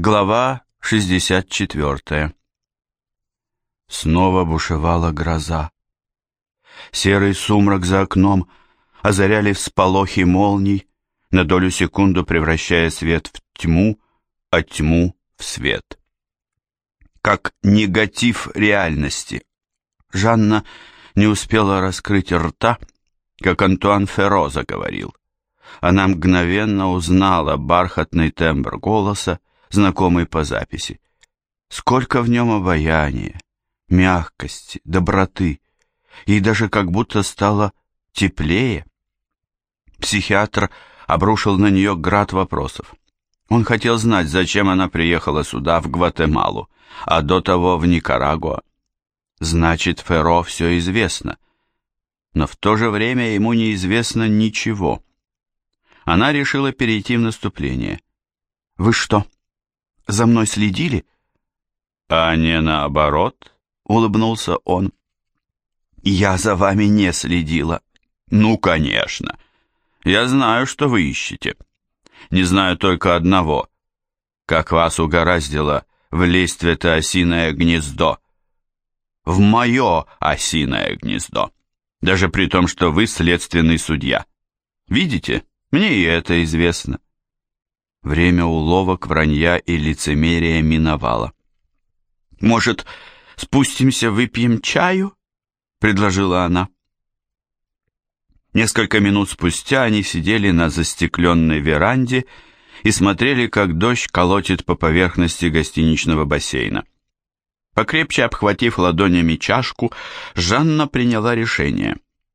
Глава 64. Снова бушевала гроза. Серый сумрак за окном озаряли всполохи молний, на долю секунду превращая свет в тьму, а тьму в свет. Как негатив реальности. Жанна не успела раскрыть рта, как Антуан Ферро заговорил. Она мгновенно узнала бархатный тембр голоса, знакомый по записи. Сколько в нем обаяния, мягкости, доброты. Ей даже как будто стало теплее. Психиатр обрушил на нее град вопросов. Он хотел знать, зачем она приехала сюда, в Гватемалу, а до того в Никарагуа. Значит, Ферро все известно. Но в то же время ему неизвестно ничего. Она решила перейти в наступление. «Вы что, за мной следили?» «А не наоборот», — улыбнулся он. «Я за вами не следила». «Ну, конечно. Я знаю, что вы ищете. Не знаю только одного. Как вас угораздило влезть в это осиное гнездо. В мое осиное гнездо. Даже при том, что вы следственный судья. Видите, мне и это известно». Время уловок, вранья и лицемерия миновало. «Может, спустимся, выпьем чаю?» — предложила она. Несколько минут спустя они сидели на застекленной веранде и смотрели, как дождь колотит по поверхности гостиничного бассейна. Покрепче обхватив ладонями чашку, Жанна приняла решение.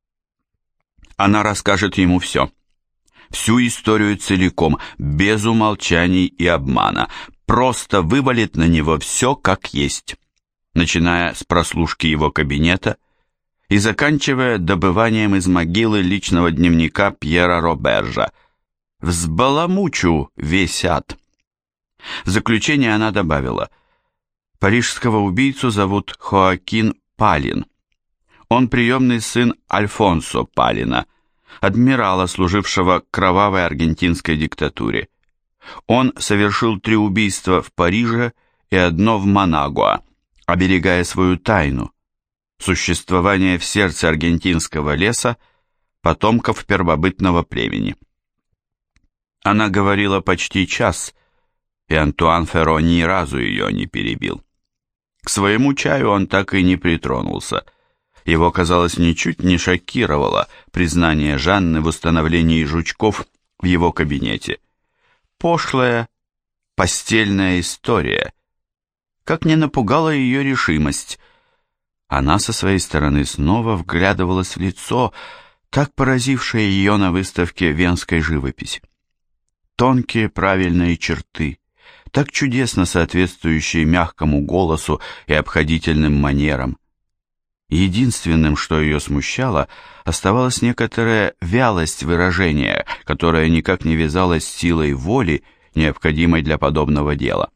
Она расскажет ему все. Всю историю целиком, без умолчаний и обмана, просто вывалит на него все как есть, начиная с прослушки его кабинета и заканчивая добыванием из могилы личного дневника Пьера Робержа. «Взбаламучу весь ад». В заключение она добавила: «Парижского убийцу зовут Хоакин Палин. Он приемный сын Альфонсо Палина, адмирала, служившего кровавой аргентинской диктатуре. Он совершил 3 убийства в Париже и 1 в Манагуа, оберегая свою тайну, существование в сердце аргентинского леса потомков первобытного племени». Она говорила почти час, и Антуан Ферро ни разу ее не перебил. К своему чаю он так и не притронулся. Его, казалось, ничуть не шокировало признание Жанны в установлении жучков в его кабинете. Пошлая, постельная история. Как не напугала ее решимость. Она со своей стороны снова вглядывалась в лицо, так поразившее ее на выставке венской живописи. Тонкие правильные черты, так чудесно соответствующие мягкому голосу и обходительным манерам. Единственным, что ее смущало, оставалась некоторая вялость выражения, которая никак не вязалась с силой воли, необходимой для подобного дела.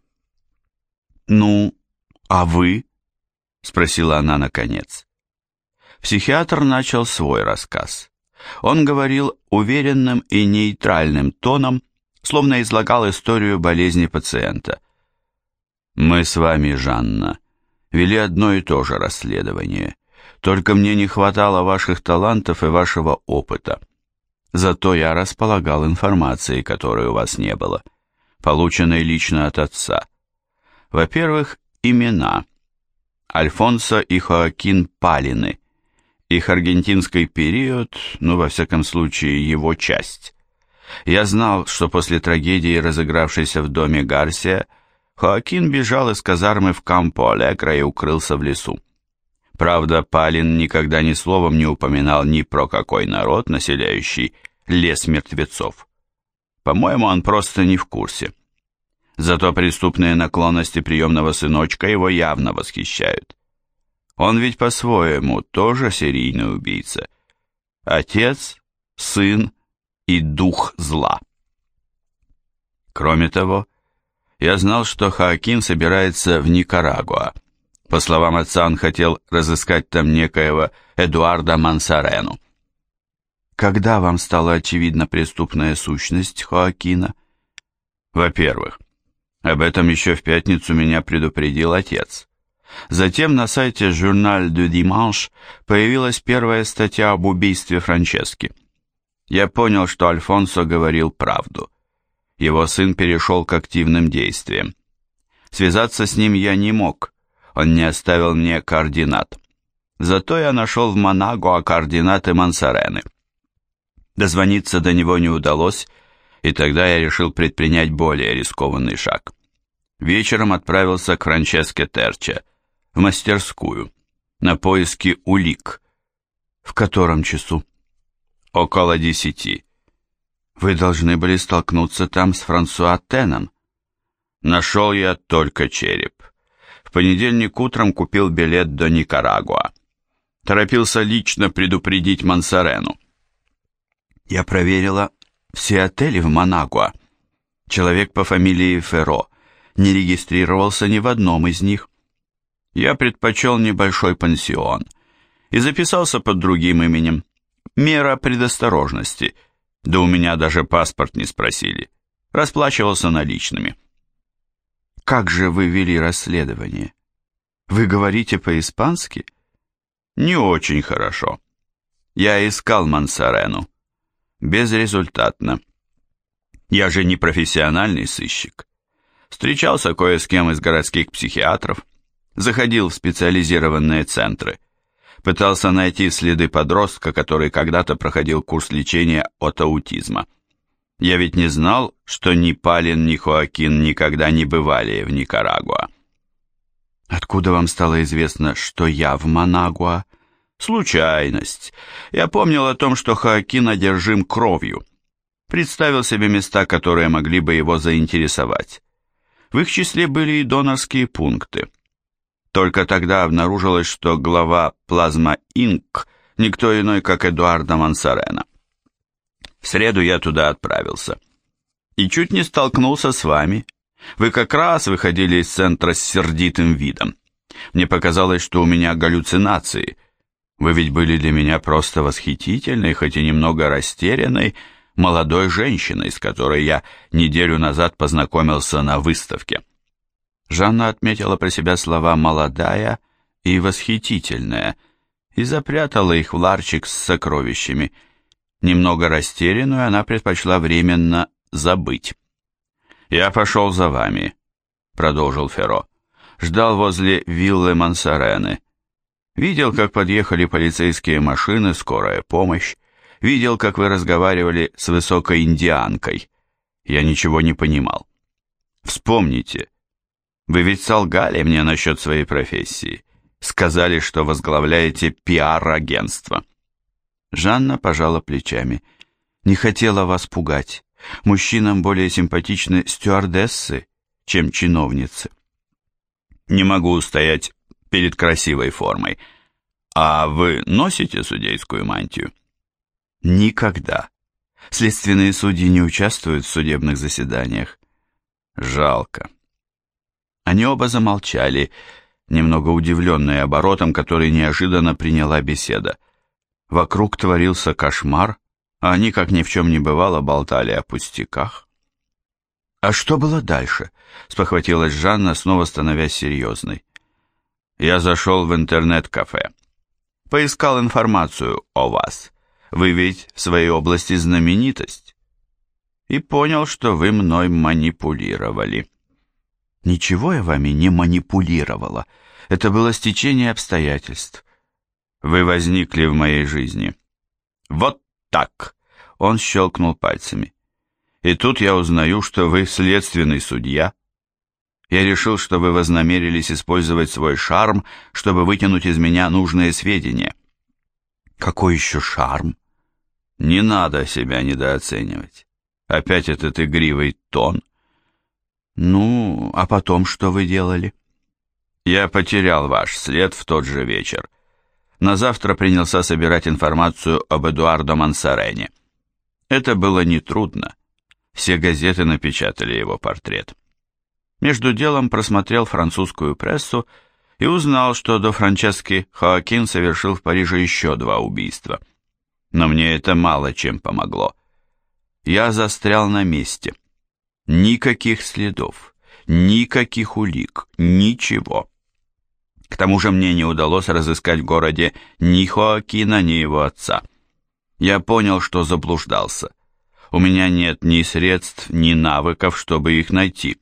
«Ну, а вы?» — спросила она наконец. Психиатр начал свой рассказ. Он говорил уверенным и нейтральным тоном, словно излагал историю болезни пациента. «Мы с вами, Жанна, вели одно и то же расследование. Только мне не хватало ваших талантов и вашего опыта. Зато я располагал информацией, которой у вас не было, полученной лично от отца. Во-первых, имена. Альфонсо и Хоакин Палины. Их аргентинский период, во всяком случае, его часть. Я знал, что после трагедии, разыгравшейся в доме Гарсия, Хоакин бежал из казармы в Кампо-Алегро и укрылся в лесу. Правда, Палин никогда ни словом не упоминал ни про какой народ, населяющий лес мертвецов. По-моему, он просто не в курсе. Зато преступные наклонности приемного сыночка его явно восхищают. Он ведь по-своему тоже серийный убийца. Отец, сын и дух зла. Кроме того, я знал, что Хоакин собирается в Никарагуа. По словам отца, он хотел разыскать там некоего Эдуарда Мансарену. Когда вам стала очевидна преступная сущность Хоакина? Во-первых, Об этом еще в пятницу меня предупредил отец. Затем на сайте Journal du Dimanche появилась первая статья об убийстве Франчески. Я понял, что Альфонсо говорил правду. Его сын перешел к активным действиям. Связаться с ним я не мог, он не оставил мне координат. Зато я нашел в Манагуа координаты Мансарены. Дозвониться до него не удалось, и тогда я решил предпринять более рискованный шаг. Вечером отправился к Франческе Терче, в мастерскую, на поиски улик. В котором часу? Около 10. Вы должны были столкнуться там с Франсуа Теном. Нашел я только череп. В понедельник утром купил билет до Никарагуа. Торопился лично предупредить Мансарену. Я проверила все отели в Манагуа. Человек по фамилии Ферро не регистрировался ни в одном из них. Я предпочел небольшой пансион и записался под другим именем. Мера предосторожности. Да у меня даже паспорт не спросили. Расплачивался наличными. Как же вы вели расследование? Вы говорите по-испански? Не очень хорошо. Я искал Мансарену. Безрезультатно. Я же не профессиональный сыщик. Встречался кое с кем из городских психиатров, заходил в специализированные центры, пытался найти следы подростка, который когда-то проходил курс лечения от аутизма. Я ведь не знал, что ни Палин, ни Хоакин никогда не бывали в Никарагуа. Откуда вам стало известно, что я в Манагуа? Случайность. Я помнил о том, что Хоакин одержим кровью. Представил себе места, которые могли бы его заинтересовать. В их числе были и донорские пункты. Только тогда обнаружилось, что глава Плазма Инк никто иной, как Эдуардо Мансарена. В среду я туда отправился. И чуть не столкнулся с вами. Вы как раз выходили из центра с сердитым видом. Мне показалось, что у меня галлюцинации. Вы ведь были для меня просто восхитительной, хоть и немного растерянной, молодой женщиной, с которой я неделю назад познакомился на выставке. Жанна отметила про себя слова «молодая» и «восхитительная» и запрятала их в ларчик с сокровищами. Немного растерянную она предпочла временно забыть. «Я пошел за вами», — продолжил Ферро. «Ждал возле виллы Мансарены. Видел, как подъехали полицейские машины, скорая помощь. Видел, как вы разговаривали с высокой индианкой. Я ничего не понимал. Вспомните, вы ведь солгали мне насчет своей профессии. Сказали, что возглавляете пиар-агентство». Жанна пожала плечами. «Не хотела вас пугать. Мужчинам более симпатичны стюардессы, чем чиновницы». «Не могу устоять перед красивой формой. А вы носите судейскую мантию?» «Никогда. Следственные судьи не участвуют в судебных заседаниях». «Жалко». Они оба замолчали, немного удивленные оборотом, который неожиданно приняла беседа. Вокруг творился кошмар, а они, как ни в чем не бывало, болтали о пустяках. «А что было дальше?» — спохватилась Жанна, снова становясь серьезной. «Я зашел в интернет-кафе. Поискал информацию о вас. Вы ведь в своей области знаменитость. И понял, что вы мной манипулировали». «Ничего я вами не манипулировала. Это было стечение обстоятельств». «Вы возникли в моей жизни. Вот так!» Он щелкнул пальцами. «И тут я узнаю, что вы следственный судья. Я решил, что вы вознамерились использовать свой шарм, чтобы вытянуть из меня нужные сведения». «Какой еще шарм?» «Не надо себя недооценивать. Опять этот игривый тон». «Ну, а потом что вы делали?» «Я потерял ваш след в тот же вечер. На завтра принялся собирать информацию об Эдуардо Мансарене. Это было нетрудно. Все газеты напечатали его портрет. Между делом просмотрел французскую прессу и узнал, что до Франчески Хоакин совершил в Париже еще 2 убийства. Но мне это мало чем помогло. Я застрял на месте. Никаких следов, Никаких улик, ничего. К тому же мне не удалось разыскать в городе ни Хоакина, ни его отца. Я понял, что заблуждался. У меня нет ни средств, ни навыков, чтобы их найти.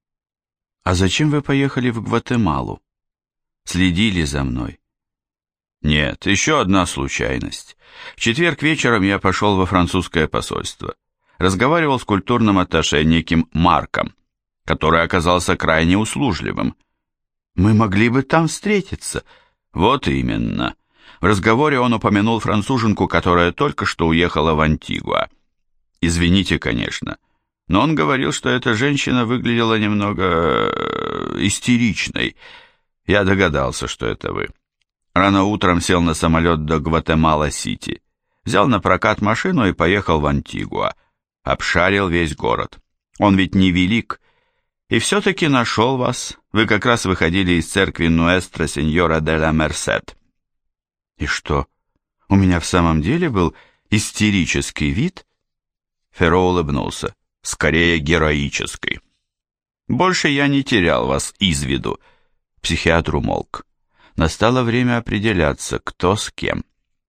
А зачем вы поехали в Гватемалу? Следили за мной? Нет, еще одна случайность. В четверг вечером я пошел во французское посольство. Разговаривал с культурным атташе неким Марком, который оказался крайне услужливым. Мы могли бы там встретиться. Вот именно. В разговоре он упомянул француженку, которая только что уехала в Антигуа. Извините, конечно, но он говорил, что эта женщина выглядела немного истеричной. Я догадался, что это вы. Рано утром сел на самолет до Гватемала-Сити, взял на прокат машину и поехал в Антигуа. Обшарил весь город. Он ведь невелик. И все-таки нашел вас. Вы как раз выходили из церкви Нуэстро Сеньора де ла Мерсед. И что, у меня в самом деле был истерический вид? Ферро улыбнулся. Скорее героический. Больше я не терял вас из виду. Психиатр умолк. Настало время определяться, кто с кем.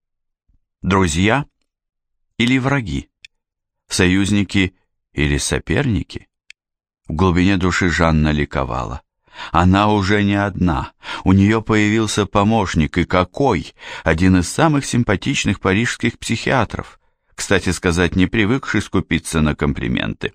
Друзья или враги? Союзники или соперники? В глубине души Жанна ликовала. Она уже не одна. У нее появился помощник, и какой! Один из самых симпатичных парижских психиатров. Кстати сказать, не привыкший скупиться на комплименты.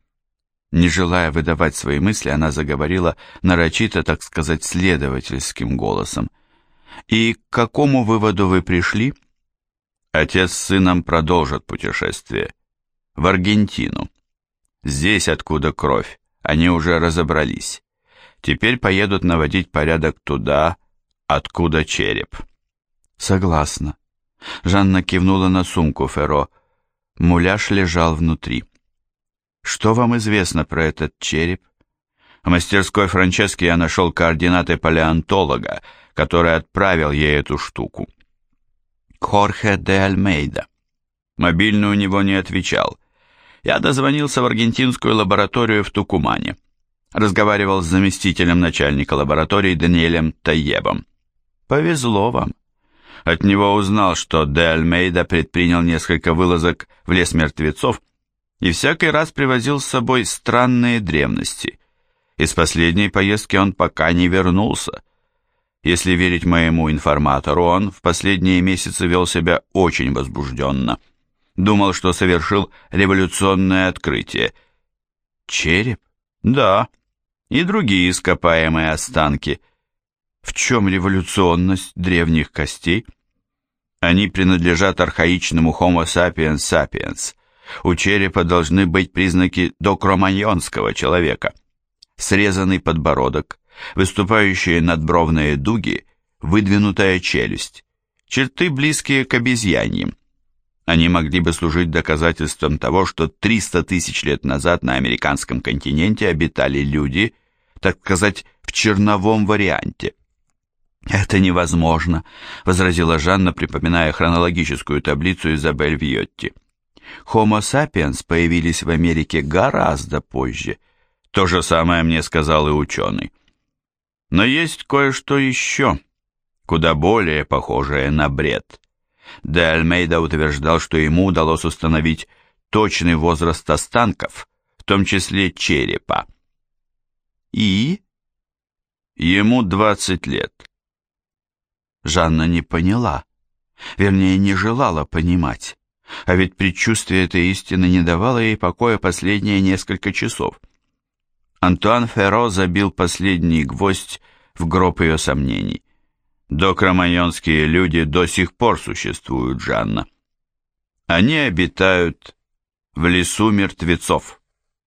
Не желая выдавать свои мысли, она заговорила нарочито, так сказать, следовательским голосом. «И к какому выводу вы пришли?» «Отец с сыном продолжат путешествие. В Аргентину. Здесь, откуда кровь, они уже разобрались. Теперь поедут наводить порядок туда, откуда череп». «Согласна». Жанна кивнула на сумку Ферро. Муляж лежал внутри. «Что вам известно про этот череп?» В мастерской Франчески я нашел координаты палеонтолога, который отправил ей эту штуку. Хорхе де Альмейда. Мобильный у него не отвечал. Я дозвонился в аргентинскую лабораторию в Тукумане. Разговаривал с заместителем начальника лаборатории Даниэлем Тайебом. Повезло вам. От него узнал, что де Альмейда предпринял несколько вылазок в лес мертвецов и всякий раз привозил с собой странные древности. Из последней поездки он пока не вернулся. Если верить моему информатору, он в последние месяцы вел себя очень возбужденно. Думал, что совершил революционное открытие. Череп? Да. И другие ископаемые останки. В чем революционность древних костей? Они принадлежат архаичному Homo sapiens sapiens. У черепа должны быть признаки докроманьонского человека. Срезанный подбородок, выступающие надбровные дуги, выдвинутая челюсть. Черты, близкие к обезьяньим. Они могли бы служить доказательством того, что 300 тысяч лет назад на американском континенте обитали люди, так сказать, в черновом варианте. «Это невозможно», — возразила Жанна, припоминая хронологическую таблицу Изабель Вьотти. Homo sapiens появились в Америке гораздо позже. То же самое мне сказал и ученый. Но есть кое-что еще, куда более похожее на бред. Де Альмейда утверждал, что ему удалось установить точный возраст останков, в том числе черепа. И? Ему 20 лет. Жанна не поняла, вернее, не желала понимать. А ведь предчувствие этой истины не давало ей покоя последние несколько часов. Антуан Ферро забил последний гвоздь в гроб ее сомнений. Докроманьонские люди до сих пор существуют, Жанна. Они обитают в лесу мертвецов.